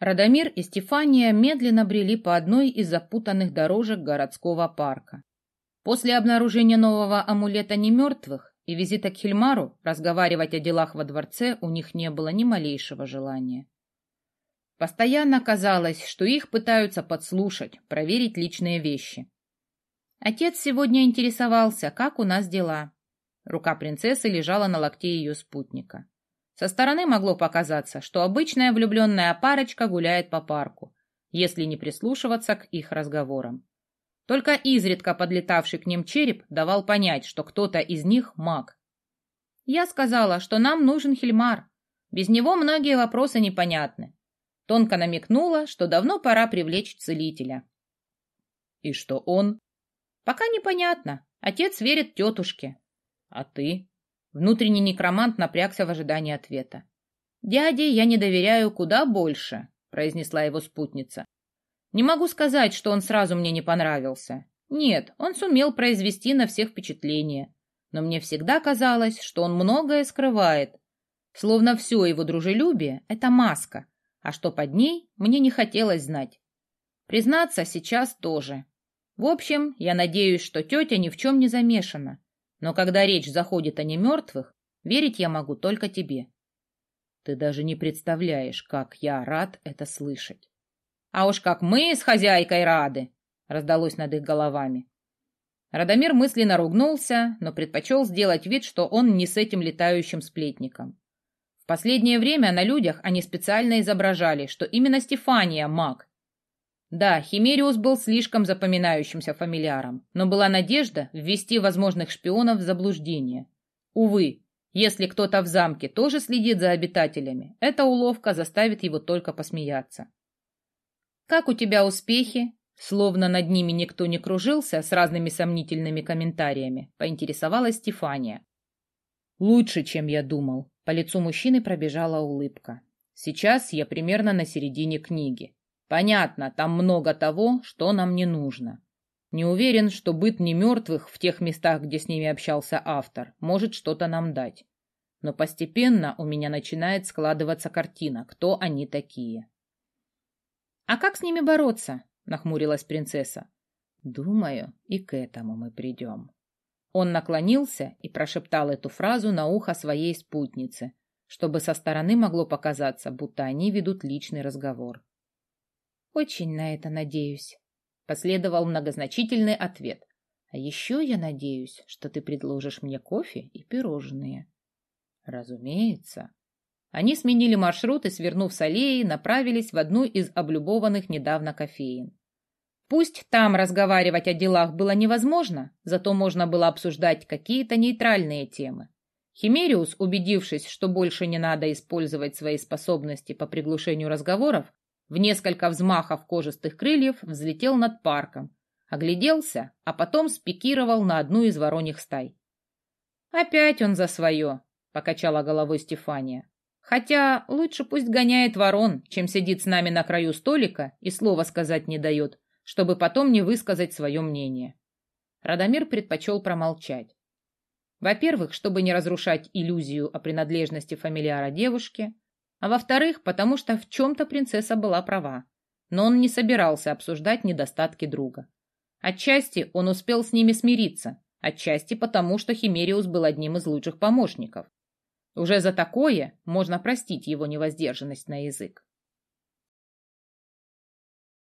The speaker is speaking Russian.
Радомир и Стефания медленно брели по одной из запутанных дорожек городского парка. После обнаружения нового амулета немертвых и визита к Хильмару разговаривать о делах во дворце у них не было ни малейшего желания. Постоянно казалось, что их пытаются подслушать, проверить личные вещи. Отец сегодня интересовался, как у нас дела. Рука принцессы лежала на локте ее спутника. Со стороны могло показаться, что обычная влюбленная парочка гуляет по парку, если не прислушиваться к их разговорам. Только изредка подлетавший к ним череп давал понять, что кто-то из них маг. Я сказала, что нам нужен Хильмар. Без него многие вопросы непонятны. Тонко намекнула, что давно пора привлечь целителя. И что он? Пока непонятно. Отец верит тетушке. А ты? Внутренний некромант напрягся в ожидании ответа. «Дяде я не доверяю куда больше», — произнесла его спутница. «Не могу сказать, что он сразу мне не понравился. Нет, он сумел произвести на всех впечатление. Но мне всегда казалось, что он многое скрывает. Словно все его дружелюбие — это маска, а что под ней, мне не хотелось знать. Признаться, сейчас тоже. В общем, я надеюсь, что тетя ни в чем не замешана. Но когда речь заходит о немертвых, верить я могу только тебе. Ты даже не представляешь, как я рад это слышать. А уж как мы с хозяйкой рады, раздалось над их головами. Радомир мысленно ругнулся, но предпочел сделать вид, что он не с этим летающим сплетником. В последнее время на людях они специально изображали, что именно Стефания маг. Да, Химериус был слишком запоминающимся фамильяром, но была надежда ввести возможных шпионов в заблуждение. Увы, если кто-то в замке тоже следит за обитателями, эта уловка заставит его только посмеяться. «Как у тебя успехи?» Словно над ними никто не кружился с разными сомнительными комментариями, поинтересовалась Стефания. «Лучше, чем я думал». По лицу мужчины пробежала улыбка. «Сейчас я примерно на середине книги. Понятно, там много того, что нам не нужно. Не уверен, что быт немертвых в тех местах, где с ними общался автор, может что-то нам дать. Но постепенно у меня начинает складываться картина, кто они такие». «А как с ними бороться?» — нахмурилась принцесса. «Думаю, и к этому мы придем». Он наклонился и прошептал эту фразу на ухо своей спутнице, чтобы со стороны могло показаться, будто они ведут личный разговор. «Очень на это надеюсь», — последовал многозначительный ответ. «А еще я надеюсь, что ты предложишь мне кофе и пирожные». «Разумеется». Они сменили маршрут и, свернув с аллеи, направились в одну из облюбованных недавно кофеен. Пусть там разговаривать о делах было невозможно, зато можно было обсуждать какие-то нейтральные темы. Химериус, убедившись, что больше не надо использовать свои способности по приглушению разговоров, в несколько взмахов кожистых крыльев взлетел над парком, огляделся, а потом спикировал на одну из вороньих стай. «Опять он за свое», — покачала головой Стефания. «Хотя лучше пусть гоняет ворон, чем сидит с нами на краю столика и слова сказать не дает, чтобы потом не высказать свое мнение». Радомир предпочел промолчать. Во-первых, чтобы не разрушать иллюзию о принадлежности фамильяра девушки, а во-вторых, потому что в чем-то принцесса была права, но он не собирался обсуждать недостатки друга. Отчасти он успел с ними смириться, отчасти потому, что Химериус был одним из лучших помощников. Уже за такое можно простить его невоздержанность на язык.